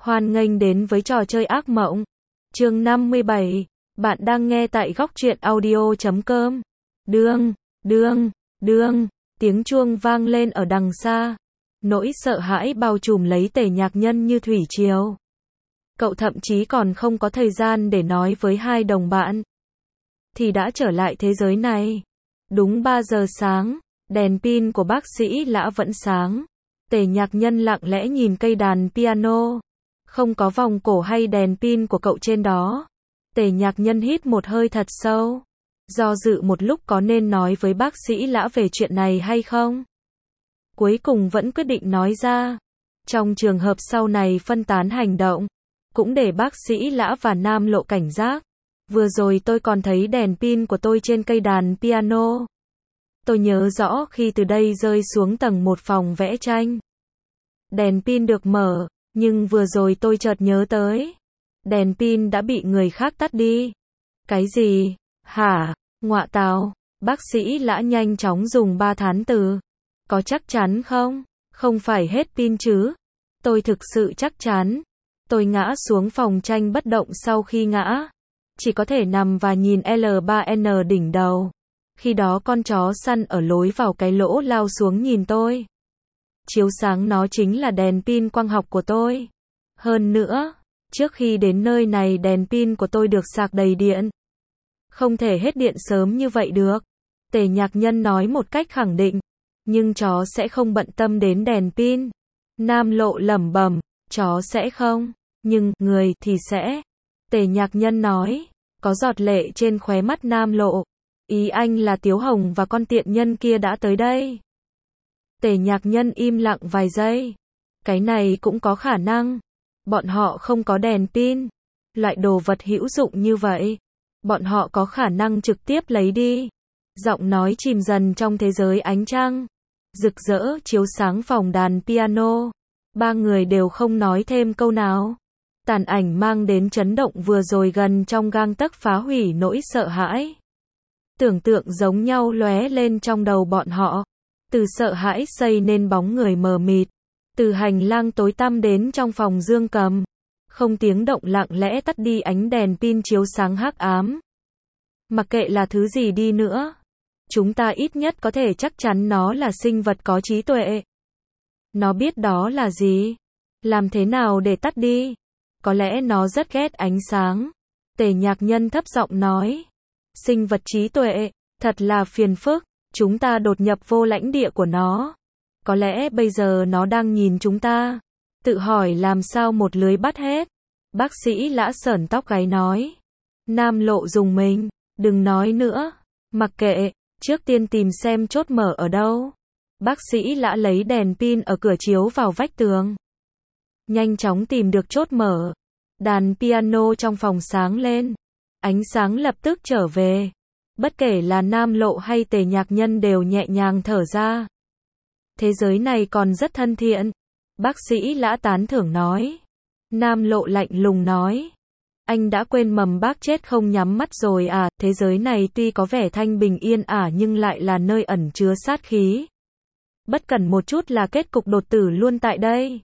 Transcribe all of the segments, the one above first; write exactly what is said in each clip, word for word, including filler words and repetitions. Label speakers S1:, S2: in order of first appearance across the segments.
S1: Hoan nghênh đến với trò chơi ác mộng. Chương năm mươi bảy. Bạn đang nghe tại góc truyện audio chấm com. Đương, đương, đương, tiếng chuông vang lên ở đằng xa. Nỗi sợ hãi bao trùm lấy Tề Nhạc Nhân như thủy triều. Cậu thậm chí còn không có thời gian để nói với hai đồng bạn. Thì đã trở lại thế giới này. Đúng ba giờ sáng, đèn pin của bác sĩ Lã vẫn sáng. Tề Nhạc Nhân lặng lẽ nhìn cây đàn piano. Không có vòng cổ hay đèn pin của cậu trên đó. Tề Nhạc Nhân hít một hơi thật sâu. Do dự một lúc có nên nói với bác sĩ Lã về chuyện này hay không. Cuối cùng vẫn quyết định nói ra. Trong trường hợp sau này phân tán hành động, cũng để bác sĩ Lã và Nam Lộ cảnh giác. Vừa rồi tôi còn thấy đèn pin của tôi trên cây đàn piano. Tôi nhớ rõ khi từ đây rơi xuống tầng một phòng vẽ tranh. Đèn pin được mở, nhưng vừa rồi tôi chợt nhớ tới. Đèn pin đã bị người khác tắt đi. Cái gì? Hả? Ngọa tào. Bác sĩ Lã nhanh chóng dùng ba thán từ. Có chắc chắn không? Không phải hết pin chứ? Tôi thực sự chắc chắn. Tôi ngã xuống phòng tranh bất động sau khi ngã. Chỉ có thể nằm và nhìn L ba N đỉnh đầu. Khi đó con chó săn ở lối vào cái lỗ lao xuống nhìn tôi. Chiếu sáng nó chính là đèn pin quang học của tôi. Hơn nữa, trước khi đến nơi này đèn pin của tôi được sạc đầy điện. Không thể hết điện sớm như vậy được. Tề Nhạc Nhân nói một cách khẳng định. Nhưng chó sẽ không bận tâm đến đèn pin. Nam Lộ lẩm bẩm, chó sẽ không, nhưng người thì sẽ. Tề Nhạc Nhân nói, có giọt lệ trên khóe mắt Nam Lộ. Ý anh là Tiếu Hồng và con tiện nhân kia đã tới đây. Tề Nhạc Nhân im lặng vài giây. Cái này cũng có khả năng. Bọn họ không có đèn pin. Loại đồ vật hữu dụng như vậy. Bọn họ có khả năng trực tiếp lấy đi. Giọng nói chìm dần trong thế giới ánh trăng. Rực rỡ chiếu sáng phòng đàn piano. Ba người đều không nói thêm câu nào. Tàn ảnh mang đến chấn động vừa rồi gần trong gang tấc phá hủy nỗi sợ hãi. Tưởng tượng giống nhau lóe lên trong đầu bọn họ. Từ sợ hãi xây nên bóng người mờ mịt. Từ hành lang tối tăm đến trong phòng Dương Cầm. Không tiếng động lặng lẽ tắt đi ánh đèn pin chiếu sáng hắc ám. Mặc kệ là thứ gì đi nữa. Chúng ta ít nhất có thể chắc chắn nó là sinh vật có trí tuệ. Nó biết đó là gì. Làm thế nào để tắt đi. Có lẽ nó rất ghét ánh sáng. Tề Nhạc Nhân thấp giọng nói. Sinh vật trí tuệ, thật là phiền phức. Chúng ta đột nhập vô lãnh địa của nó. Có lẽ bây giờ nó đang nhìn chúng ta. Tự hỏi làm sao một lưới bắt hết. Bác sĩ Lã sởn tóc gáy nói. Nam Lộ dùng mình. Đừng nói nữa. Mặc kệ, trước tiên tìm xem chốt mở ở đâu. Bác sĩ Lã lấy đèn pin ở cửa chiếu vào vách tường. Nhanh chóng tìm được chốt mở. Đàn piano trong phòng sáng lên. Ánh sáng lập tức trở về. Bất kể là Nam Lộ hay Tề Nhạc Nhân đều nhẹ nhàng thở ra. Thế giới này còn rất thân thiện. Bác sĩ Lã tán thưởng nói. Nam Lộ lạnh lùng nói. Anh đã quên mầm bác chết không nhắm mắt rồi à, thế giới này tuy có vẻ thanh bình yên ả nhưng lại là nơi ẩn chứa sát khí. Bất cần một chút là kết cục đột tử luôn tại đây.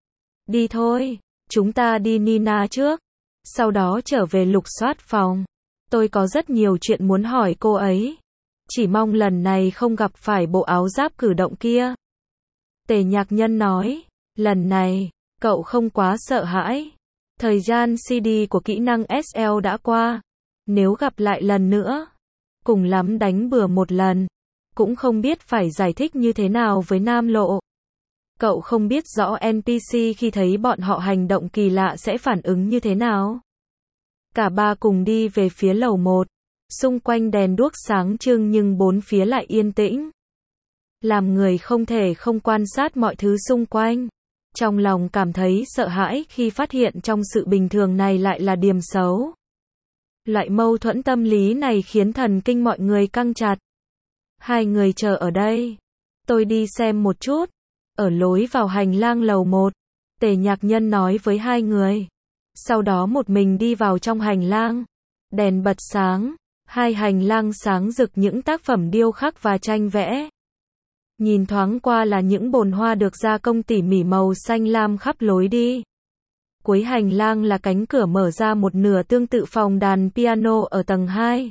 S1: Đi thôi, chúng ta đi Nina trước. Sau đó trở về lục soát phòng. Tôi có rất nhiều chuyện muốn hỏi cô ấy. Chỉ mong lần này không gặp phải bộ áo giáp cử động kia. Tề Nhạc Nhân nói. Lần này, cậu không quá sợ hãi. Thời gian xê đê của kỹ năng ét lờ đã qua. Nếu gặp lại lần nữa, cùng lắm đánh bừa một lần. Cũng không biết phải giải thích như thế nào với Nam Lộ. Cậu không biết rõ en pê xê khi thấy bọn họ hành động kỳ lạ sẽ phản ứng như thế nào. Cả ba cùng đi về phía lầu một. Xung quanh đèn đuốc sáng trưng nhưng bốn phía lại yên tĩnh. Làm người không thể không quan sát mọi thứ xung quanh. Trong lòng cảm thấy sợ hãi khi phát hiện trong sự bình thường này lại là điểm xấu. Loại mâu thuẫn tâm lý này khiến thần kinh mọi người căng chặt. Hai người chờ ở đây. Tôi đi xem một chút. Ở lối vào hành lang lầu một. Tề Nhạc Nhân nói với hai người. Sau đó một mình đi vào trong hành lang. Đèn bật sáng. Hai hành lang sáng rực những tác phẩm điêu khắc và tranh vẽ. Nhìn thoáng qua là những bồn hoa được gia công tỉ mỉ màu xanh lam khắp lối đi. Cuối hành lang là cánh cửa mở ra một nửa tương tự phòng đàn piano ở tầng hai.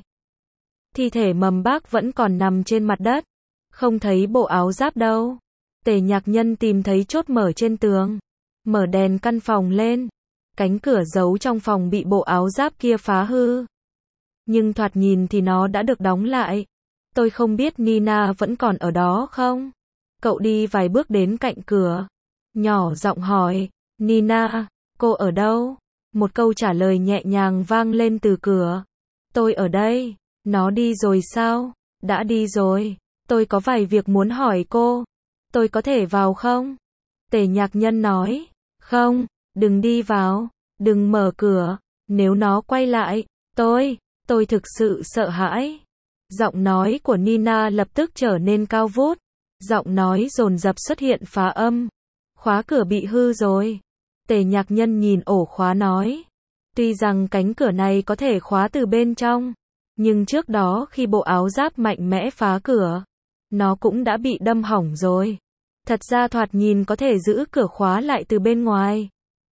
S1: Thi thể Mầm Bác vẫn còn nằm trên mặt đất. Không thấy bộ áo giáp đâu. Tề Nhạc Nhân tìm thấy chốt mở trên tường. Mở đèn căn phòng lên. Cánh cửa giấu trong phòng bị bộ áo giáp kia phá hư. Nhưng thoạt nhìn thì nó đã được đóng lại. Tôi không biết Nina vẫn còn ở đó không? Cậu đi vài bước đến cạnh cửa. Nhỏ giọng hỏi. Nina, cô ở đâu? Một câu trả lời nhẹ nhàng vang lên từ cửa. Tôi ở đây. Nó đi rồi sao? Đã đi rồi. Tôi có vài việc muốn hỏi cô. Tôi có thể vào không? Tề Nhạc Nhân nói. Không, đừng đi vào. Đừng mở cửa. Nếu nó quay lại, tôi, tôi thực sự sợ hãi. Giọng nói của Nina lập tức trở nên cao vút. Giọng nói dồn dập xuất hiện phá âm. Khóa cửa bị hư rồi. Tề Nhạc Nhân nhìn ổ khóa nói. Tuy rằng cánh cửa này có thể khóa từ bên trong, nhưng trước đó khi bộ áo giáp mạnh mẽ phá cửa, nó cũng đã bị đâm hỏng rồi. Thật ra thoạt nhìn có thể giữ cửa khóa lại từ bên ngoài.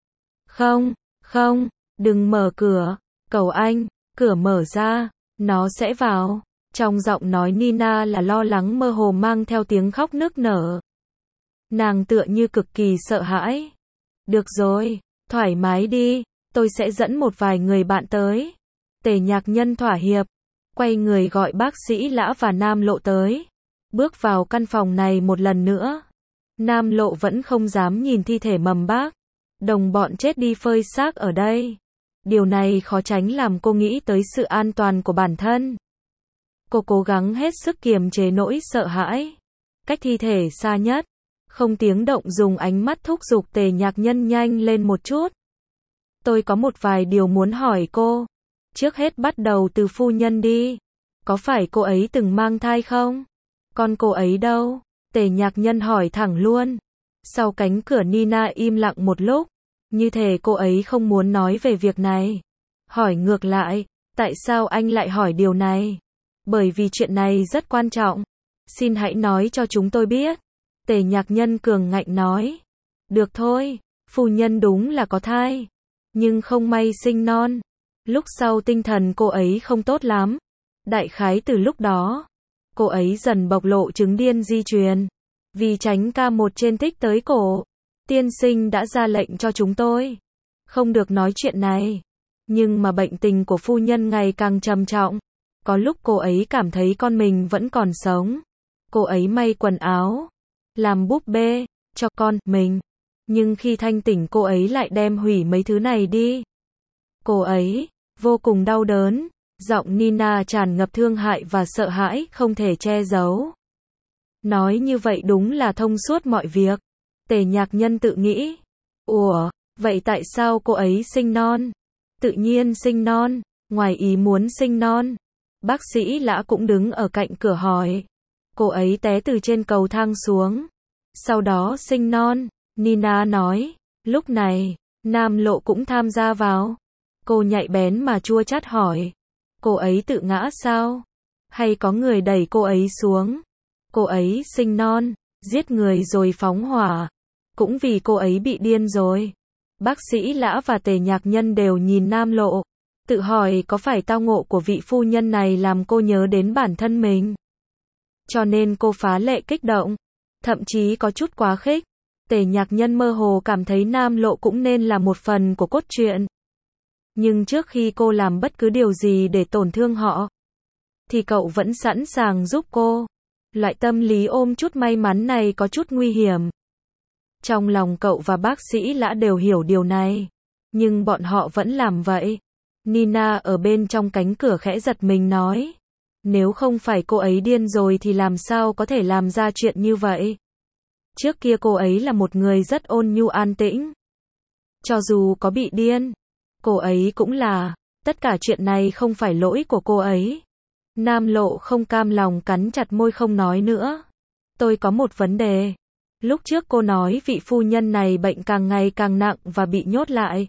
S1: Không, không, đừng mở cửa. Cầu anh, cửa mở ra, nó sẽ vào. Trong giọng nói Nina là lo lắng mơ hồ mang theo tiếng khóc nức nở. Nàng tựa như cực kỳ sợ hãi. Được rồi, thoải mái đi, tôi sẽ dẫn một vài người bạn tới. Tề Nhạc Nhân thỏa hiệp, quay người gọi bác sĩ Lã và Nam Lộ tới. Bước vào căn phòng này một lần nữa. Nam Lộ vẫn không dám nhìn thi thể Mầm Bác. Đồng bọn chết đi phơi xác ở đây. Điều này khó tránh làm cô nghĩ tới sự an toàn của bản thân. Cô cố gắng hết sức kiềm chế nỗi sợ hãi. Cách thi thể xa nhất, không tiếng động dùng ánh mắt thúc giục Tề Nhạc Nhân nhanh lên một chút. Tôi có một vài điều muốn hỏi cô. Trước hết bắt đầu từ phu nhân đi. Có phải cô ấy từng mang thai không? Con cô ấy đâu? Tề Nhạc Nhân hỏi thẳng luôn. Sau cánh cửa Nina im lặng một lúc. Như thể cô ấy không muốn nói về việc này. Hỏi ngược lại, tại sao anh lại hỏi điều này? Bởi vì chuyện này rất quan trọng. Xin hãy nói cho chúng tôi biết. Tề Nhạc Nhân cường ngạnh nói. Được thôi, phu nhân đúng là có thai. Nhưng không may sinh non. Lúc sau tinh thần cô ấy không tốt lắm. Đại khái từ lúc đó, cô ấy dần bộc lộ chứng điên di truyền. Vì tránh ca một trên tích tới cổ, tiên sinh đã ra lệnh cho chúng tôi không được nói chuyện này. Nhưng mà bệnh tình của phu nhân ngày càng trầm trọng. Có lúc cô ấy cảm thấy con mình vẫn còn sống. Cô ấy may quần áo, làm búp bê cho con mình. Nhưng khi thanh tỉnh cô ấy lại đem hủy mấy thứ này đi. Cô ấy vô cùng đau đớn. Giọng Nina tràn ngập thương hại và sợ hãi không thể che giấu. Nói như vậy đúng là thông suốt mọi việc. Tề Nhạc Nhân tự nghĩ. Ủa, vậy tại sao cô ấy sinh non? Tự nhiên sinh non, ngoài ý muốn sinh non. Bác sĩ Lã cũng đứng ở cạnh cửa hỏi. Cô ấy té từ trên cầu thang xuống. Sau đó sinh non, Nina nói. Lúc này, Nam Lộ cũng tham gia vào. Cô nhạy bén mà chua chát hỏi. Cô ấy tự ngã sao? Hay có người đẩy cô ấy xuống? Cô ấy sinh non, giết người rồi phóng hỏa. Cũng vì cô ấy bị điên rồi. Bác sĩ Lã và Tề Nhạc Nhân đều nhìn Nam Lộ. Tự hỏi có phải tao ngộ của vị phu nhân này làm cô nhớ đến bản thân mình. Cho nên cô phá lệ kích động. Thậm chí có chút quá khích. Tề Nhạc Nhân mơ hồ cảm thấy Nam Lộ cũng nên là một phần của cốt truyện. Nhưng trước khi cô làm bất cứ điều gì để tổn thương họ, thì cậu vẫn sẵn sàng giúp cô. Loại tâm lý ôm chút may mắn này có chút nguy hiểm. Trong lòng cậu và bác sĩ Lã đều hiểu điều này. Nhưng bọn họ vẫn làm vậy. Nina ở bên trong cánh cửa khẽ giật mình nói. Nếu không phải cô ấy điên rồi thì làm sao có thể làm ra chuyện như vậy? Trước kia cô ấy là một người rất ôn nhu an tĩnh. Cho dù có bị điên, cô ấy cũng là. Tất cả chuyện này không phải lỗi của cô ấy. Nam Lộ không cam lòng cắn chặt môi không nói nữa. Tôi có một vấn đề. Lúc trước cô nói vị phu nhân này bệnh càng ngày càng nặng và bị nhốt lại.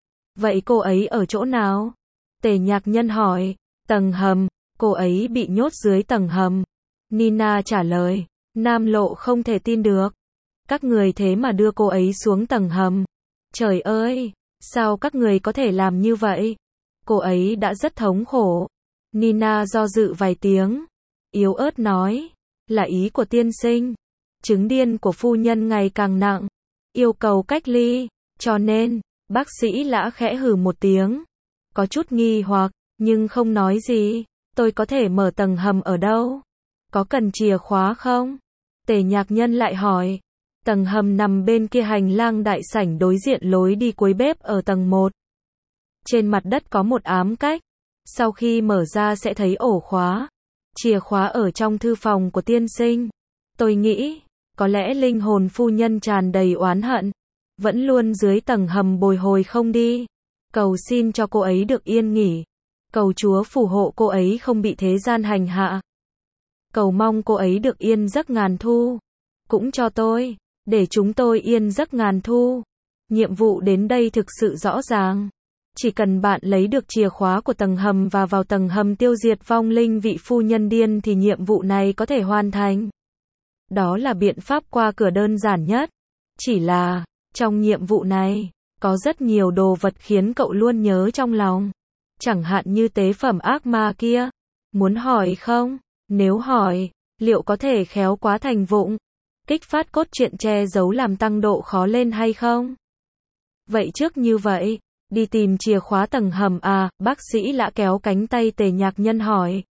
S1: Vậy cô ấy ở chỗ nào? Tề Nhạc Nhân hỏi. Tầng hầm, cô ấy bị nhốt dưới tầng hầm. Nina trả lời. Nam Lộ không thể tin được. Các người thế mà đưa cô ấy xuống tầng hầm. Trời ơi, Sao các người có thể làm như vậy? Cô ấy đã rất thống khổ. Nina do dự vài tiếng, yếu ớt nói, là ý của tiên sinh. Chứng điên của phu nhân ngày càng nặng, yêu cầu cách ly, cho nên, bác sĩ Lã khẽ hừ một tiếng, có chút nghi hoặc, nhưng không nói gì. Tôi có thể mở tầng hầm ở đâu? Có cần chìa khóa không? Tề Nhạc Nhân lại hỏi. Tầng hầm nằm bên kia hành lang đại sảnh đối diện lối đi cuối bếp ở tầng một. Trên mặt đất có một ám cách. Sau khi mở ra sẽ thấy ổ khóa. Chìa khóa ở trong thư phòng của tiên sinh. Tôi nghĩ, có lẽ linh hồn phu nhân tràn đầy oán hận, vẫn luôn dưới tầng hầm bồi hồi không đi. Cầu xin cho cô ấy được yên nghỉ. Cầu Chúa phù hộ cô ấy không bị thế gian hành hạ. Cầu mong cô ấy được yên giấc ngàn thu. Cũng cho tôi, để chúng tôi yên giấc ngàn thu. Nhiệm vụ đến đây thực sự rõ ràng. Chỉ cần bạn lấy được chìa khóa của tầng hầm và vào tầng hầm tiêu diệt vong linh vị phu nhân điên thì nhiệm vụ này có thể hoàn thành. Đó là biện pháp qua cửa đơn giản nhất. Chỉ là, trong nhiệm vụ này, có rất nhiều đồ vật khiến cậu luôn nhớ trong lòng. Chẳng hạn như tế phẩm ác ma kia. Muốn hỏi không? Nếu hỏi, liệu có thể khéo quá thành vụng? Kích phát cốt truyện che giấu làm tăng độ khó lên hay không? Vậy trước như vậy, đi tìm chìa khóa tầng hầm à? Bác sĩ Lã kéo cánh tay Tề Nhạc Nhân hỏi.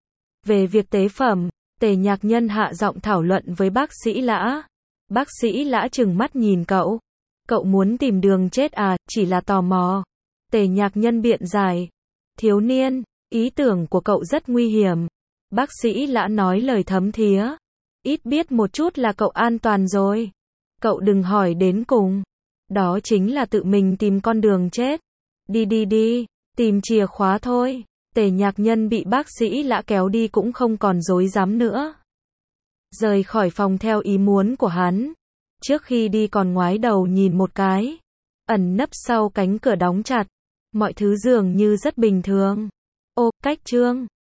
S1: Về việc tế phẩm, Tề Nhạc Nhân hạ giọng thảo luận với bác sĩ Lã. Bác sĩ Lã trừng mắt nhìn cậu. Cậu muốn tìm đường chết à? Chỉ là tò mò. Tề Nhạc Nhân biện giải. Thiếu niên, ý tưởng của cậu rất nguy hiểm. Bác sĩ Lã nói lời thấm thía. Ít biết một chút là cậu an toàn rồi. Cậu đừng hỏi đến cùng. Đó chính là tự mình tìm con đường chết. Đi đi đi, tìm chìa khóa thôi. Tề Nhạc Nhân bị bác sĩ Lã kéo đi cũng không còn dối dám nữa. Rời khỏi phòng theo ý muốn của hắn. Trước khi đi còn ngoái đầu nhìn một cái. Ẩn nấp sau cánh cửa đóng chặt. Mọi thứ dường như rất bình thường. Ô, cách chương.